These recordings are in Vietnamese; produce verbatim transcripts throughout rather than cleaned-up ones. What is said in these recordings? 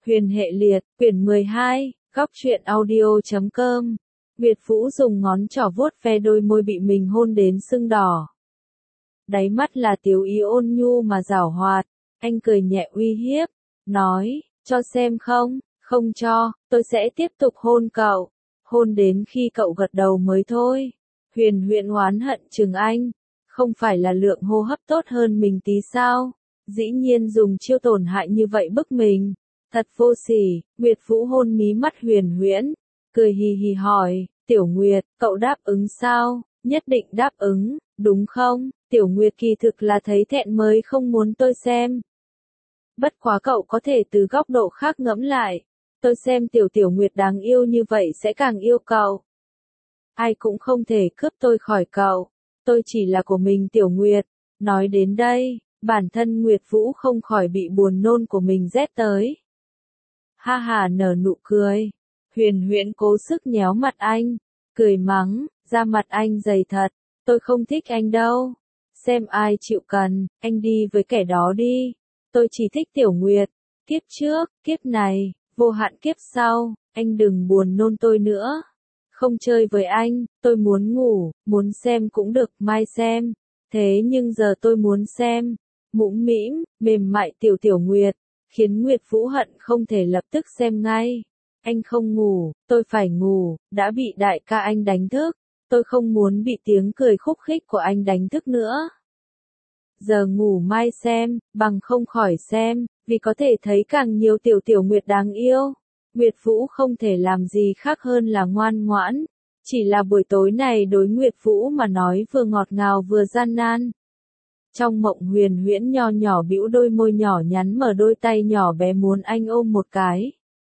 Huyền hệ liệt, quyển mười hai, góc truyện audio chấm com. Nguyệt Vũ dùng ngón trỏ vuốt ve đôi môi bị mình hôn đến sưng đỏ. Đáy mắt là tiếu ý ôn nhu mà giảo hoạt, anh cười nhẹ uy hiếp, nói, cho xem không, không cho, tôi sẽ tiếp tục hôn cậu, hôn đến khi cậu gật đầu mới thôi. Huyền Huyễn oán hận chừng anh, không phải là lượng hô hấp tốt hơn mình tí sao, dĩ nhiên dùng chiêu tổn hại như vậy bức mình. Thật vô sỉ. Nguyệt Vũ hôn mí mắt Huyền Huyễn, cười hì hì hỏi, Tiểu Nguyệt, cậu đáp ứng sao? Nhất định đáp ứng, đúng không? Tiểu Nguyệt kỳ thực là thấy thẹn mới không muốn tôi xem. Bất quá cậu có thể từ góc độ khác ngẫm lại, tôi xem Tiểu Tiểu Nguyệt đáng yêu như vậy sẽ càng yêu cậu. Ai cũng không thể cướp tôi khỏi cậu, tôi chỉ là của mình Tiểu Nguyệt. Nói đến đây, bản thân Nguyệt Vũ không khỏi bị buồn nôn của mình rét tới. Ha ha nở nụ cười. Huyền Huyễn cố sức nhéo mặt anh, cười mắng, da mặt anh dày thật, tôi không thích anh đâu. Xem ai chịu cần, anh đi với kẻ đó đi. Tôi chỉ thích Tiểu Nguyệt, kiếp trước, kiếp này, vô hạn kiếp sau, anh đừng buồn nôn tôi nữa. Không chơi với anh, tôi muốn ngủ, muốn xem cũng được, mai xem. Thế nhưng giờ tôi muốn xem, mũm mĩm, mềm mại Tiểu Tiểu Nguyệt. Khiến Nguyệt Vũ hận không thể lập tức xem ngay. Anh không ngủ, tôi phải ngủ, đã bị đại ca anh đánh thức. Tôi không muốn bị tiếng cười khúc khích của anh đánh thức nữa. Giờ ngủ mai xem, bằng không khỏi xem, vì có thể thấy càng nhiều Tiểu Tiểu Nguyệt đáng yêu. Nguyệt Vũ không thể làm gì khác hơn là ngoan ngoãn. Chỉ là buổi tối này đối Nguyệt Vũ mà nói vừa ngọt ngào vừa gian nan. Trong mộng Huyền Huyễn nho nhỏ bĩu đôi môi nhỏ nhắn mở đôi tay nhỏ bé muốn anh ôm một cái.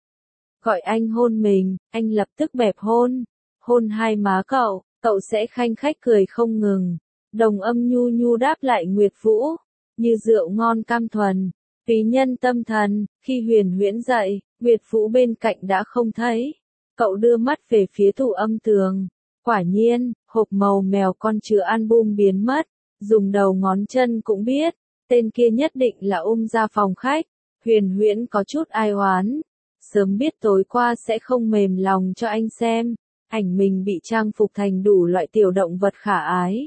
Gọi anh hôn mình, anh lập tức bẹp hôn. Hôn hai má cậu, cậu sẽ khanh khách cười không ngừng. Đồng âm nhu nhu đáp lại Nguyệt Vũ, như rượu ngon cam thuần, túy nhân tâm thần. Khi Huyền Huyễn dậy, Nguyệt Vũ bên cạnh đã không thấy. Cậu đưa mắt về phía tủ âm tường. Quả nhiên, hộp màu mèo con chứa album biến mất. Dùng đầu ngón chân cũng biết, tên kia nhất định là ôm ra phòng khách. Huyền Huyễn có chút ai oán. Sớm biết tối qua sẽ không mềm lòng cho anh xem. Ảnh mình bị trang phục thành đủ loại tiểu động vật khả ái.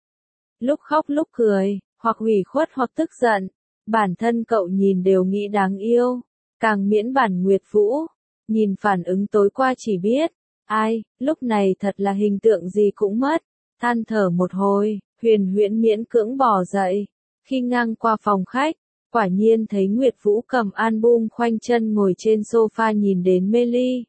Lúc khóc lúc cười, hoặc ủy khuất hoặc tức giận. Bản thân cậu nhìn đều nghĩ đáng yêu. Càng miễn bản Nguyệt Vũ. Nhìn phản ứng tối qua chỉ biết. Ai, lúc này thật là hình tượng gì cũng mất. Than thở một hồi. Huyền Huyễn miễn cưỡng bò dậy, khi ngang qua phòng khách, quả nhiên thấy Nguyệt Vũ cầm album khoanh chân ngồi trên sofa nhìn đến mê ly.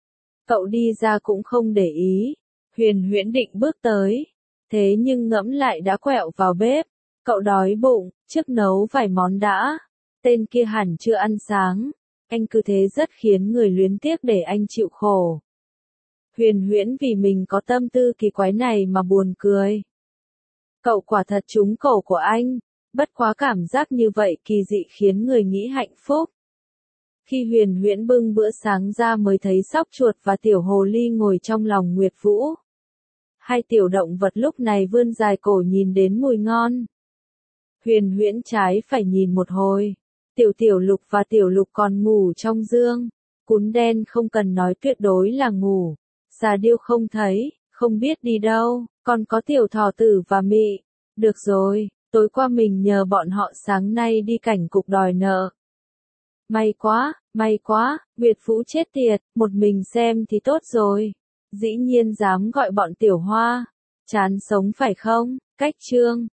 Cậu đi ra cũng không để ý, Huyền Huyễn định bước tới, thế nhưng ngẫm lại đã quẹo vào bếp, cậu đói bụng, trước nấu vài món đã, tên kia hẳn chưa ăn sáng, anh cứ thế rất khiến người luyến tiếc để anh chịu khổ. Huyền Huyễn vì mình có tâm tư kỳ quái này mà buồn cười. Cậu quả thật trúng cổ của anh, bất quá cảm giác như vậy kỳ dị khiến người nghĩ hạnh phúc. Khi Huyền Huyễn bưng bữa sáng ra mới thấy sóc chuột và tiểu hồ ly ngồi trong lòng Nguyệt Vũ. Hai tiểu động vật lúc này vươn dài cổ nhìn đến mùi ngon. Huyền Huyễn trái phải nhìn một hồi, tiểu tiểu lục và tiểu lục còn ngủ trong giường. Cún đen không cần nói tuyệt đối là ngủ, xà điêu không thấy, không biết đi đâu. Còn có tiểu thỏ tử và mị. Được rồi, tối qua mình nhờ bọn họ sáng nay đi cảnh cục đòi nợ. May quá, may quá, Nguyệt Vũ chết tiệt, một mình xem thì tốt rồi. Dĩ nhiên dám gọi bọn tiểu hoa. Chán sống phải không? Cách chương.